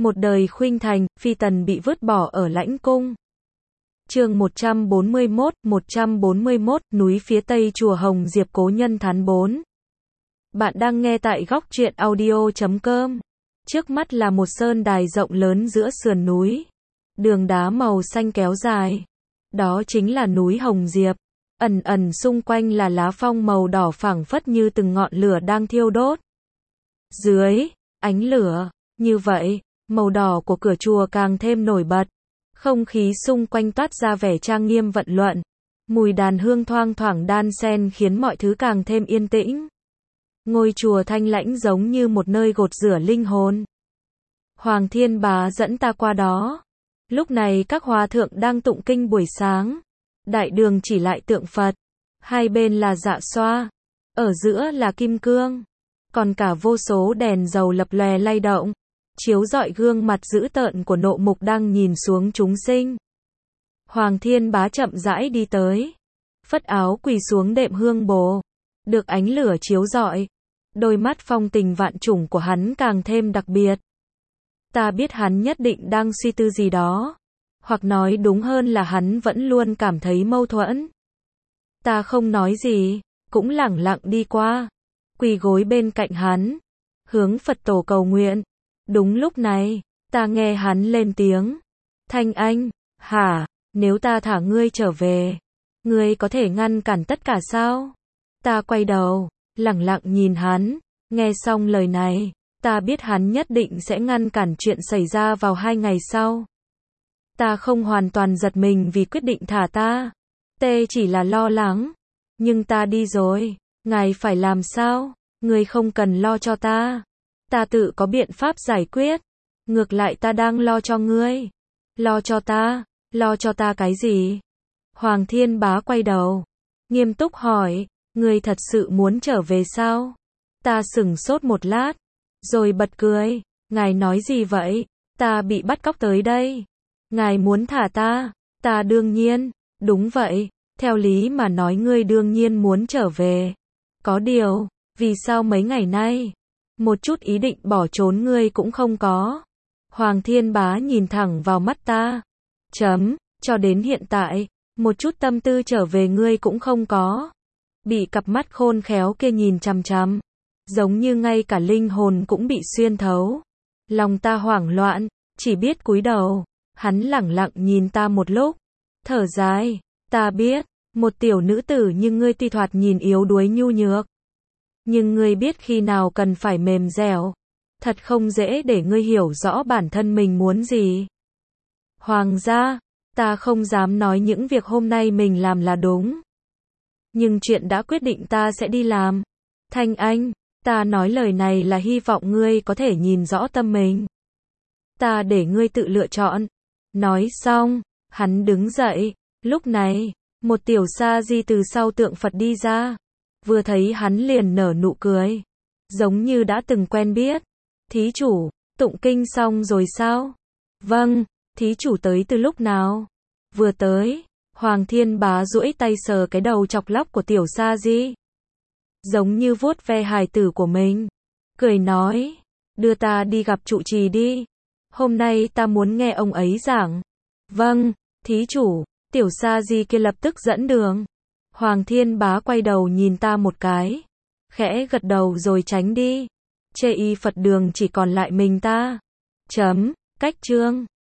Một đời khuynh thành, phi tần bị vứt bỏ ở lãnh cung. Chương 141, núi phía tây chùa Hồng Diệp Cố Nhân Thán 4. Bạn đang nghe tại góc truyện audio.com. Trước mắt là một sơn đài rộng lớn giữa sườn núi. Đường đá màu xanh kéo dài. Đó chính là núi Hồng Diệp. Ẩn ẩn xung quanh là lá phong màu đỏ phảng phất như từng ngọn lửa đang thiêu đốt. Dưới ánh lửa như vậy, màu đỏ của cửa chùa càng thêm nổi bật. Không khí xung quanh toát ra vẻ trang nghiêm vận luận. Mùi đàn hương thoang thoảng đan xen khiến mọi thứ càng thêm yên tĩnh. Ngôi chùa thanh lãnh giống như một nơi gột rửa linh hồn. Hoàng Thiên Bá dẫn ta qua đó. Lúc này các hòa thượng đang tụng kinh buổi sáng. Đại đường chỉ lại tượng Phật. Hai bên là dạ xoa. Ở giữa là kim cương. Còn cả vô số đèn dầu lập lòe lay động. Chiếu rọi gương mặt dữ tợn của nộ mục đang nhìn xuống chúng sinh. Hoàng Thiên Bá chậm rãi đi tới. Phất áo quỳ xuống đệm hương bồ. Được ánh lửa chiếu rọi. Đôi mắt phong tình vạn trùng của hắn càng thêm đặc biệt. Ta biết hắn nhất định đang suy tư gì đó. Hoặc nói đúng hơn là hắn vẫn luôn cảm thấy mâu thuẫn. Ta không nói gì, cũng lẳng lặng đi qua. Quỳ gối bên cạnh hắn. Hướng Phật tổ cầu nguyện. Đúng lúc này, ta nghe hắn lên tiếng. Thanh Anh, hả, nếu ta thả ngươi trở về, ngươi có thể ngăn cản tất cả sao? Ta quay đầu, lẳng lặng nhìn hắn, nghe xong lời này, ta biết hắn nhất định sẽ ngăn cản chuyện xảy ra vào 2 ngày sau. Ta không hoàn toàn giật mình vì quyết định thả ta. Tê chỉ là lo lắng. Nhưng ta đi rồi, ngài phải làm sao? Ngươi không cần lo cho ta. Ta tự có biện pháp giải quyết. Ngược lại ta đang lo cho ngươi. Lo cho ta cái gì? Hoàng Thiên Bá quay đầu. Nghiêm túc hỏi, ngươi thật sự muốn trở về sao? Ta sửng sốt một lát. Rồi bật cười. Ngài nói gì vậy? Ta bị bắt cóc tới đây. Ngài muốn thả ta? Ta đương nhiên. Đúng vậy. Theo lý mà nói ngươi đương nhiên muốn trở về. Có điều, vì sao mấy ngày nay? Một chút ý định bỏ trốn ngươi cũng không có. Hoàng Thiên Bá nhìn thẳng vào mắt ta. Cho đến hiện tại, một chút tâm tư trở về ngươi cũng không có. Bị cặp mắt khôn khéo kia nhìn chằm chằm. Giống như ngay cả linh hồn cũng bị xuyên thấu. Lòng ta hoảng loạn, chỉ biết cúi đầu. Hắn lẳng lặng nhìn ta một lúc. Thở dài, ta biết, một tiểu nữ tử như ngươi tuy thoạt nhìn yếu đuối nhu nhược. Nhưng ngươi biết khi nào cần phải mềm dẻo. Thật không dễ để ngươi hiểu rõ bản thân mình muốn gì. Hoàng gia, ta không dám nói những việc hôm nay mình làm là đúng. Nhưng chuyện đã quyết định ta sẽ đi làm. Thanh Anh, ta nói lời này là hy vọng ngươi có thể nhìn rõ tâm mình. Ta để ngươi tự lựa chọn. Nói xong, hắn đứng dậy. Lúc này, một tiểu sa di từ sau tượng Phật đi ra. Vừa thấy hắn liền nở nụ cười. Giống như đã từng quen biết. Thí chủ, tụng kinh xong rồi sao? Vâng, thí chủ tới từ lúc nào? Vừa tới. Hoàng Thiên Bá duỗi tay sờ cái đầu chọc lóc của tiểu sa di. Giống như vuốt ve hài tử của mình. Cười nói, đưa ta đi gặp trụ trì đi. Hôm nay ta muốn nghe ông ấy giảng. Vâng, thí chủ. Tiểu sa di kia lập tức dẫn đường. Hoàng Thiên Bá quay đầu nhìn ta một cái. Khẽ gật đầu rồi tránh đi. Chê y Phật đường chỉ còn lại mình ta. Cách chương.